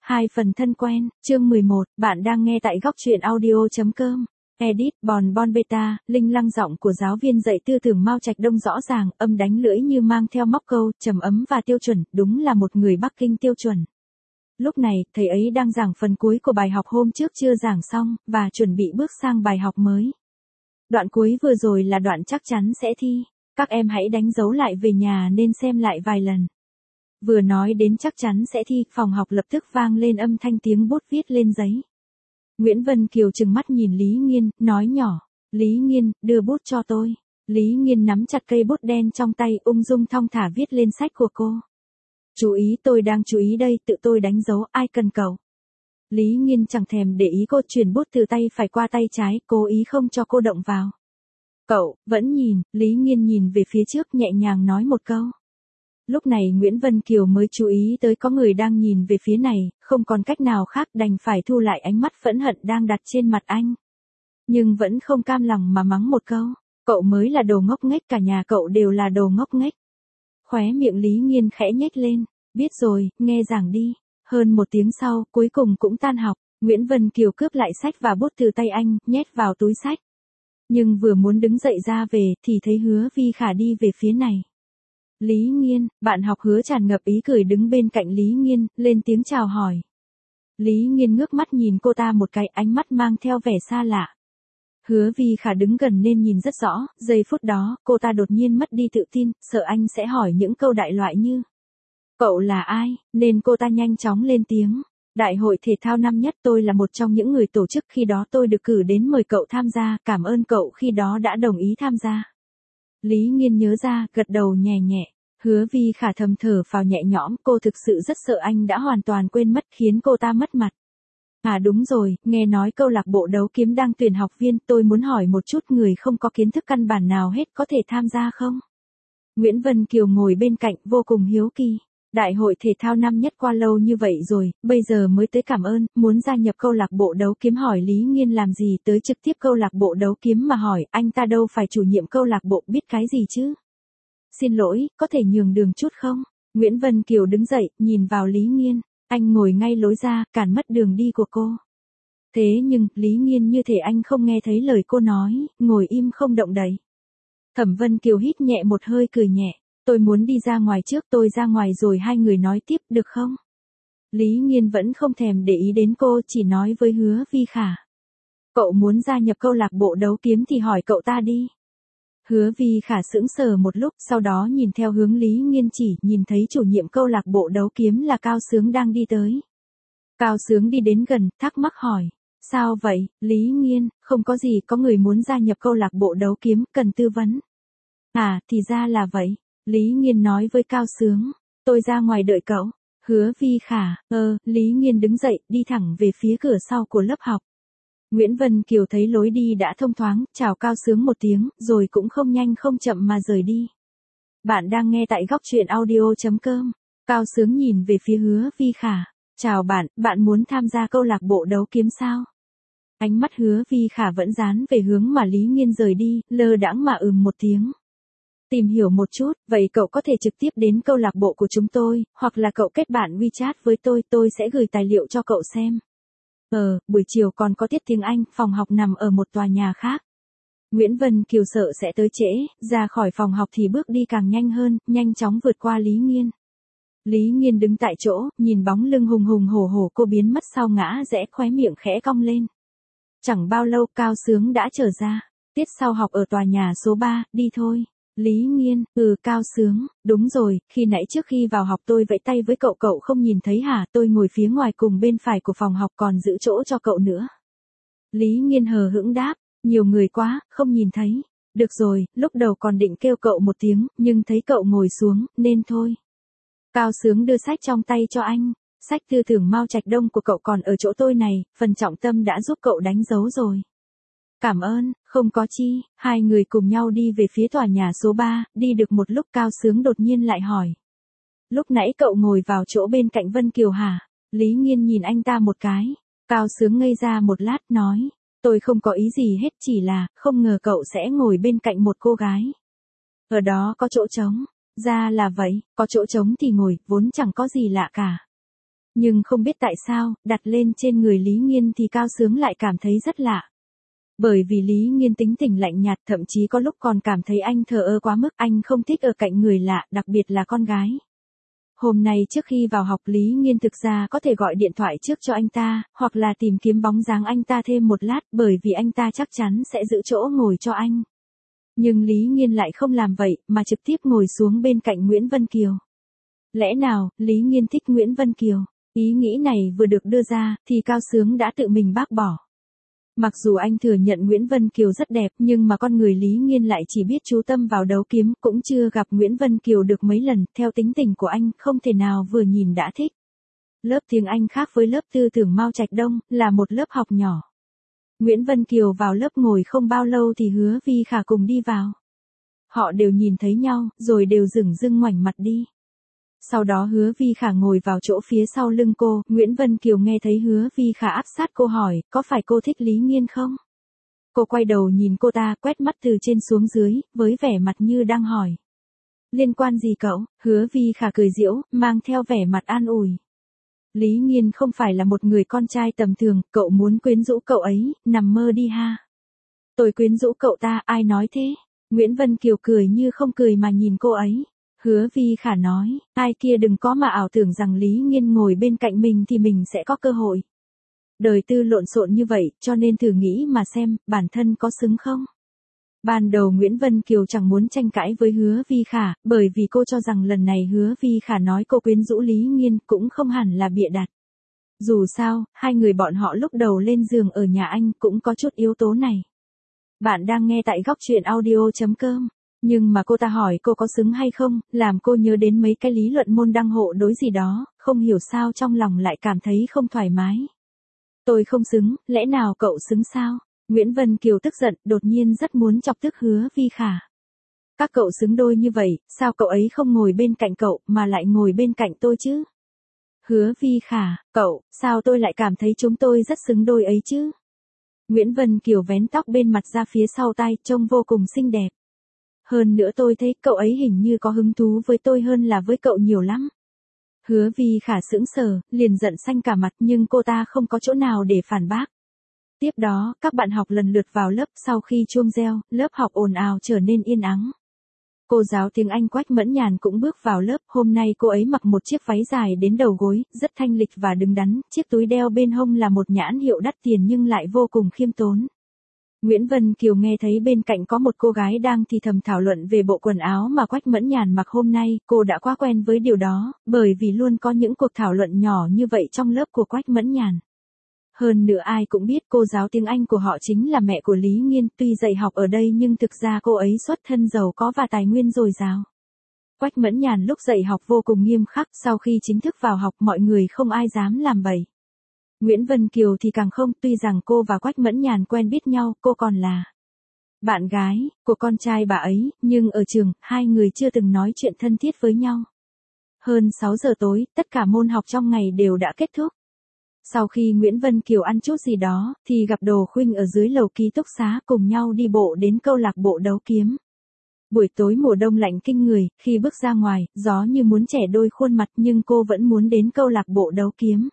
Hai phần thân quen, chương 11, bạn đang nghe tại góc truyện audio.com. Edit, Bon Beta, linh lăng giọng của giáo viên dạy tư tưởng Mao Trạch Đông rõ ràng, âm đánh lưỡi như mang theo móc câu, trầm ấm và tiêu chuẩn, đúng là một người Bắc Kinh tiêu chuẩn. Lúc này, thầy ấy đang giảng phần cuối của bài học hôm trước chưa giảng xong, và chuẩn bị bước sang bài học mới. Đoạn cuối vừa rồi là đoạn chắc chắn sẽ thi. Các em hãy đánh dấu lại về nhà nên xem lại vài lần. Vừa nói đến chắc chắn sẽ thi, phòng học lập tức vang lên âm thanh tiếng bút viết lên giấy. Nguyễn Vân Kiều trừng mắt nhìn Lý Nghiên, nói nhỏ, Lý Nghiên, đưa bút cho tôi. Lý Nghiên nắm chặt cây bút đen trong tay, ung dung thong thả viết lên sách của cô. Chú ý, tôi đang chú ý đây, tự tôi đánh dấu, ai cần cậu. Lý Nghiên chẳng thèm để ý cô, chuyển bút từ tay phải qua tay trái, cố ý không cho cô động vào. Cậu, vẫn nhìn, Lý Nghiên nhìn về phía trước nhẹ nhàng nói một câu. Lúc này Nguyễn Vân Kiều mới chú ý tới có người đang nhìn về phía này, không còn cách nào khác đành phải thu lại ánh mắt phẫn hận đang đặt trên mặt anh. Nhưng vẫn không cam lòng mà mắng một câu, cậu mới là đồ ngốc nghếch, cả nhà cậu đều là đồ ngốc nghếch. Khóe miệng Lý Nghiên khẽ nhếch lên, biết rồi, nghe giảng đi. Hơn một tiếng sau, cuối cùng cũng tan học, Nguyễn Vân Kiều cướp lại sách và bút từ tay anh, nhét vào túi sách. Nhưng vừa muốn đứng dậy ra về, thì thấy Hứa Vi Khả đi về phía này. Lý Nghiên, bạn học Hứa tràn ngập ý cười đứng bên cạnh Lý Nghiên, lên tiếng chào hỏi. Lý Nghiên ngước mắt nhìn cô ta một cái, ánh mắt mang theo vẻ xa lạ. Hứa Vi Khả đứng gần nên nhìn rất rõ, giây phút đó, cô ta đột nhiên mất đi tự tin, sợ anh sẽ hỏi những câu đại loại như cậu là ai, nên cô ta nhanh chóng lên tiếng. Đại hội thể thao năm nhất, tôi là một trong những người tổ chức, khi đó tôi được cử đến mời cậu tham gia, cảm ơn cậu khi đó đã đồng ý tham gia. Lý Nghiên nhớ ra, gật đầu nhẹ nhẹ. Hứa Vi Khả thầm thở phào nhẹ nhõm, cô thực sự rất sợ anh đã hoàn toàn quên mất, khiến cô ta mất mặt. À đúng rồi, nghe nói câu lạc bộ đấu kiếm đang tuyển học viên, tôi muốn hỏi một chút, người không có kiến thức căn bản nào hết có thể tham gia không? Nguyễn Vân Kiều ngồi bên cạnh vô cùng hiếu kỳ. Đại hội thể thao năm nhất qua lâu như vậy rồi, bây giờ mới tới cảm ơn, muốn gia nhập câu lạc bộ đấu kiếm, hỏi Lý Nghiên làm gì tới trực tiếp câu lạc bộ đấu kiếm mà hỏi, anh ta đâu phải chủ nhiệm câu lạc bộ, biết cái gì chứ? Xin lỗi, có thể nhường đường chút không? Nguyễn Vân Kiều đứng dậy, nhìn vào Lý Nghiên, anh ngồi ngay lối ra, cản mất đường đi của cô. Thế nhưng, Lý Nghiên như thể anh không nghe thấy lời cô nói, ngồi im không động đậy. Thẩm Vân Kiều hít nhẹ một hơi cười nhẹ. Tôi muốn đi ra ngoài trước, tôi ra ngoài rồi hai người nói tiếp, được không? Lý Nghiên vẫn không thèm để ý đến cô, chỉ nói với Hứa Vi Khả. Cậu muốn gia nhập câu lạc bộ đấu kiếm thì hỏi cậu ta đi. Hứa Vi Khả sững sờ một lúc, sau đó nhìn theo hướng Lý Nghiên chỉ, nhìn thấy chủ nhiệm câu lạc bộ đấu kiếm là Cao Sướng đang đi tới. Cao Sướng đi đến gần, thắc mắc hỏi. Sao vậy, Lý Nghiên, không có gì, có người muốn gia nhập câu lạc bộ đấu kiếm, cần tư vấn. À, thì ra là vậy. Lý Nghiên nói với Cao Sướng, tôi ra ngoài đợi cậu. Hứa Vi Khả, Lý Nghiên đứng dậy, đi thẳng về phía cửa sau của lớp học. Nguyễn Vân Kiều thấy lối đi đã thông thoáng, chào Cao Sướng một tiếng, rồi cũng không nhanh không chậm mà rời đi. Bạn đang nghe tại góc truyện audio.com. Cao Sướng nhìn về phía Hứa Vi Khả. Chào bạn, bạn muốn tham gia câu lạc bộ đấu kiếm sao? Ánh mắt Hứa Vi Khả vẫn dán về hướng mà Lý Nghiên rời đi, lơ đãng mà một tiếng. Tìm hiểu một chút, vậy cậu có thể trực tiếp đến câu lạc bộ của chúng tôi, hoặc là cậu kết bạn WeChat với tôi sẽ gửi tài liệu cho cậu xem. Buổi chiều còn có tiết tiếng Anh, phòng học nằm ở một tòa nhà khác. Nguyễn Vân Kiều sợ sẽ tới trễ, ra khỏi phòng học thì bước đi càng nhanh hơn, nhanh chóng vượt qua Lý Nghiên. Lý Nghiên đứng tại chỗ, nhìn bóng lưng hùng hùng hổ hổ cô biến mất sau ngã rẽ, khóe miệng khẽ cong lên. Chẳng bao lâu Cao Sướng đã trở ra. Tiết sau học ở tòa nhà số 3, đi thôi. Lý Nghiên, Cao Sướng, đúng rồi, khi nãy trước khi vào học tôi vẫy tay với cậu, cậu không nhìn thấy hả? Tôi ngồi phía ngoài cùng bên phải của phòng học, còn giữ chỗ cho cậu nữa. Lý Nghiên hờ hững đáp, nhiều người quá, không nhìn thấy. Được rồi, lúc đầu còn định kêu cậu một tiếng, nhưng thấy cậu ngồi xuống, nên thôi. Cao Sướng đưa sách trong tay cho anh, sách tư tưởng Mao Trạch Đông của cậu còn ở chỗ tôi này, phần trọng tâm đã giúp cậu đánh dấu rồi. Cảm ơn, không có chi. Hai người cùng nhau đi về phía tòa nhà số 3, đi được một lúc Cao Sướng đột nhiên lại hỏi. Lúc nãy cậu ngồi vào chỗ bên cạnh Vân Kiều hả? Lý Nghiên nhìn anh ta một cái. Cao Sướng ngây ra một lát nói. Tôi không có ý gì hết, chỉ là, không ngờ cậu sẽ ngồi bên cạnh một cô gái. Ở đó có chỗ trống. Ra là vậy, có chỗ trống thì ngồi, vốn chẳng có gì lạ cả. Nhưng không biết tại sao, đặt lên trên người Lý Nghiên thì Cao Sướng lại cảm thấy rất lạ. Bởi vì Lý Nghiên tính tình lạnh nhạt, thậm chí có lúc còn cảm thấy anh thờ ơ quá mức, anh không thích ở cạnh người lạ, đặc biệt là con gái. Hôm nay trước khi vào học Lý Nghiên thực ra có thể gọi điện thoại trước cho anh ta, hoặc là tìm kiếm bóng dáng anh ta thêm một lát, bởi vì anh ta chắc chắn sẽ giữ chỗ ngồi cho anh. Nhưng Lý Nghiên lại không làm vậy, mà trực tiếp ngồi xuống bên cạnh Nguyễn Vân Kiều. Lẽ nào, Lý Nghiên thích Nguyễn Vân Kiều? Ý nghĩ này vừa được đưa ra, thì Cao Sướng đã tự mình bác bỏ. Mặc dù anh thừa nhận Nguyễn Vân Kiều rất đẹp, nhưng mà con người Lý Nghiên lại chỉ biết chú tâm vào đấu kiếm, cũng chưa gặp Nguyễn Vân Kiều được mấy lần, theo tính tình của anh, không thể nào vừa nhìn đã thích. Lớp tiếng Anh khác với lớp tư tưởng Mao Trạch Đông, là một lớp học nhỏ. Nguyễn Vân Kiều vào lớp ngồi không bao lâu thì Hứa Vi Khả cùng đi vào. Họ đều nhìn thấy nhau, rồi đều dửng dưng ngoảnh mặt đi. Sau đó Hứa Vi Khả ngồi vào chỗ phía sau lưng cô, Nguyễn Vân Kiều nghe thấy Hứa Vi Khả áp sát cô hỏi, có phải cô thích Lý Nghiên không? Cô quay đầu nhìn cô ta, quét mắt từ trên xuống dưới, với vẻ mặt như đang hỏi. Liên quan gì cậu? Hứa Vi Khả cười giễu, mang theo vẻ mặt an ủi. Lý Nghiên không phải là một người con trai tầm thường, cậu muốn quyến rũ cậu ấy, nằm mơ đi ha. Tôi quyến rũ cậu ta, ai nói thế? Nguyễn Vân Kiều cười như không cười mà nhìn cô ấy. Hứa Vi Khả nói, ai kia đừng có mà ảo tưởng rằng Lý Nghiên ngồi bên cạnh mình thì mình sẽ có cơ hội. Đời tư lộn xộn như vậy, cho nên thử nghĩ mà xem, bản thân có xứng không? Ban đầu Nguyễn Vân Kiều chẳng muốn tranh cãi với Hứa Vi Khả, bởi vì cô cho rằng lần này Hứa Vi Khả nói cô quyến rũ Lý Nghiên cũng không hẳn là bịa đặt. Dù sao, hai người bọn họ lúc đầu lên giường ở nhà anh cũng có chút yếu tố này. Bạn đang nghe tại góc truyện audio.com. Nhưng mà cô ta hỏi cô có xứng hay không, làm cô nhớ đến mấy cái lý luận môn đăng hộ đối gì đó, không hiểu sao trong lòng lại cảm thấy không thoải mái. Tôi không xứng, lẽ nào cậu xứng sao? Nguyễn Vân Kiều tức giận, đột nhiên rất muốn chọc tức Hứa Vi Khả. Các cậu xứng đôi như vậy, sao cậu ấy không ngồi bên cạnh cậu, mà lại ngồi bên cạnh tôi chứ? Hứa Vi Khả, cậu, sao tôi lại cảm thấy chúng tôi rất xứng đôi ấy chứ? Nguyễn Vân Kiều vén tóc bên mặt ra phía sau tai, trông vô cùng xinh đẹp. Hơn nữa tôi thấy cậu ấy hình như có hứng thú với tôi hơn là với cậu nhiều lắm. Hứa Vi Khả sững sờ, liền giận xanh cả mặt nhưng cô ta không có chỗ nào để phản bác. Tiếp đó, các bạn học lần lượt vào lớp, sau khi chuông reo, lớp học ồn ào trở nên yên ắng. Cô giáo tiếng Anh Quách Mẫn Nhàn cũng bước vào lớp, hôm nay cô ấy mặc một chiếc váy dài đến đầu gối, rất thanh lịch và đứng đắn, chiếc túi đeo bên hông là một nhãn hiệu đắt tiền nhưng lại vô cùng khiêm tốn. Nguyễn Vân Kiều nghe thấy bên cạnh có một cô gái đang thì thầm thảo luận về bộ quần áo mà Quách Mẫn Nhàn mặc hôm nay, cô đã quá quen với điều đó, bởi vì luôn có những cuộc thảo luận nhỏ như vậy trong lớp của Quách Mẫn Nhàn. Hơn nữa ai cũng biết cô giáo tiếng Anh của họ chính là mẹ của Lý Nghiên, tuy dạy học ở đây nhưng thực ra cô ấy xuất thân giàu có và tài nguyên dồi dào. Quách Mẫn Nhàn lúc dạy học vô cùng nghiêm khắc, sau khi chính thức vào học mọi người không ai dám làm bậy. Nguyễn Vân Kiều thì càng không, tuy rằng cô và Quách Mẫn Nhàn quen biết nhau, cô còn là bạn gái của con trai bà ấy, nhưng ở trường, hai người chưa từng nói chuyện thân thiết với nhau. Hơn 6 giờ tối, tất cả môn học trong ngày đều đã kết thúc. Sau khi Nguyễn Vân Kiều ăn chút gì đó, thì gặp Đồ Khuynh ở dưới lầu ký túc xá cùng nhau đi bộ đến câu lạc bộ đấu kiếm. Buổi tối mùa đông lạnh kinh người, khi bước ra ngoài, gió như muốn chẻ đôi khuôn mặt nhưng cô vẫn muốn đến câu lạc bộ đấu kiếm.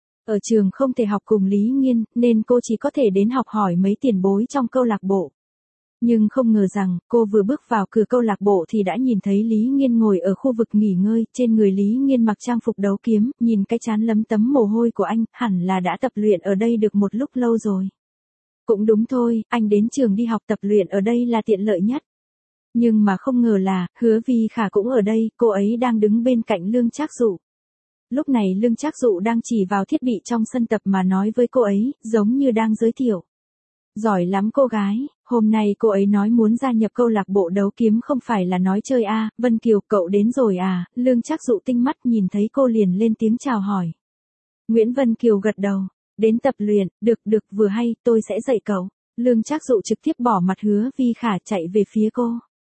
Ở trường không thể học cùng Lý Nghiên, nên cô chỉ có thể đến học hỏi mấy tiền bối trong câu lạc bộ. Nhưng không ngờ rằng, cô vừa bước vào cửa câu lạc bộ thì đã nhìn thấy Lý Nghiên ngồi ở khu vực nghỉ ngơi, trên người Lý Nghiên mặc trang phục đấu kiếm, nhìn cái trán lấm tấm mồ hôi của anh, hẳn là đã tập luyện ở đây được một lúc lâu rồi. Cũng đúng thôi, anh đến trường đi học tập luyện ở đây là tiện lợi nhất. Nhưng mà không ngờ là, Hứa Vi Khả cũng ở đây, cô ấy đang đứng bên cạnh Lương Trác Dụ. Lúc này Lương Trác Dụ đang chỉ vào thiết bị trong sân tập mà nói với cô ấy, giống như đang giới thiệu. Giỏi lắm cô gái, hôm nay cô ấy nói muốn gia nhập câu lạc bộ đấu kiếm không phải là nói chơi à, Vân Kiều cậu đến rồi à, Lương Trác Dụ tinh mắt nhìn thấy cô liền lên tiếng chào hỏi. Nguyễn Vân Kiều gật đầu, đến tập luyện, được vừa hay, tôi sẽ dạy cậu. Lương Trác Dụ trực tiếp bỏ mặt Hứa Vi Khả chạy về phía cô.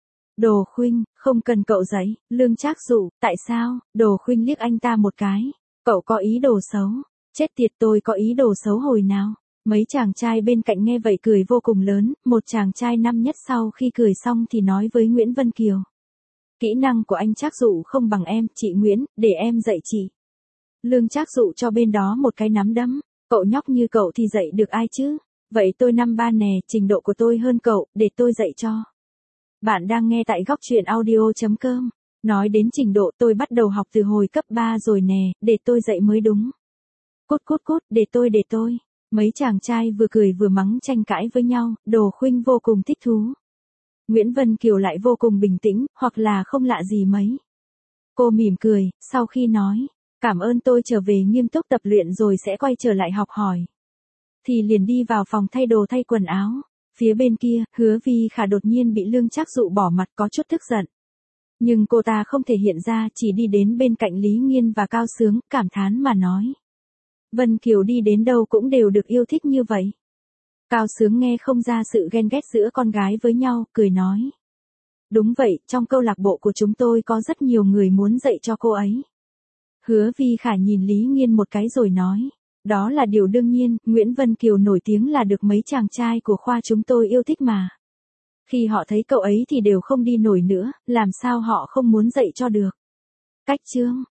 Đồ Khuynh, không cần cậu dạy, Lương Trác Dụ, tại sao? Đồ Khuynh liếc anh ta một cái, cậu có ý đồ xấu, chết tiệt tôi có ý đồ xấu hồi nào? Mấy chàng trai bên cạnh nghe vậy cười vô cùng lớn, một chàng trai năm nhất sau khi cười xong thì nói với Nguyễn Vân Kiều. Kỹ năng của anh Trác Dụ không bằng em, chị Nguyễn, để em dạy chị. Lương Trác Dụ cho bên đó một cái nắm đấm. Cậu nhóc như cậu thì dạy được ai chứ? Vậy tôi năm ba nè, trình độ của tôi hơn cậu, để tôi dạy cho. Bạn đang nghe tại góc truyện audio.com. Nói đến trình độ tôi bắt đầu học từ hồi cấp 3 rồi nè, để tôi dạy mới đúng. Cút cút cút, để tôi. Mấy chàng trai vừa cười vừa mắng tranh cãi với nhau, Đồ Khuynh vô cùng thích thú. Nguyễn Vân Kiều lại vô cùng bình tĩnh, hoặc là không lạ gì mấy. Cô mỉm cười, sau khi nói, cảm ơn tôi trở về nghiêm túc tập luyện rồi sẽ quay trở lại học hỏi. Thì liền đi vào phòng thay đồ thay quần áo. Phía bên kia, Hứa Vi Khả đột nhiên bị Lương Trác Dụ bỏ mặt có chút tức giận. Nhưng cô ta không thể hiện ra, chỉ đi đến bên cạnh Lý Nghiên và Cao Sướng, cảm thán mà nói. Vân Kiều đi đến đâu cũng đều được yêu thích như vậy. Cao Sướng nghe không ra sự ghen ghét giữa con gái với nhau, cười nói. Đúng vậy, trong câu lạc bộ của chúng tôi có rất nhiều người muốn dạy cho cô ấy. Hứa Vi Khả nhìn Lý Nghiên một cái rồi nói. Đó là điều đương nhiên, Nguyễn Vân Kiều nổi tiếng là được mấy chàng trai của khoa chúng tôi yêu thích mà. Khi họ thấy cậu ấy thì đều không đi nổi nữa, làm sao họ không muốn dạy cho được. Cách chương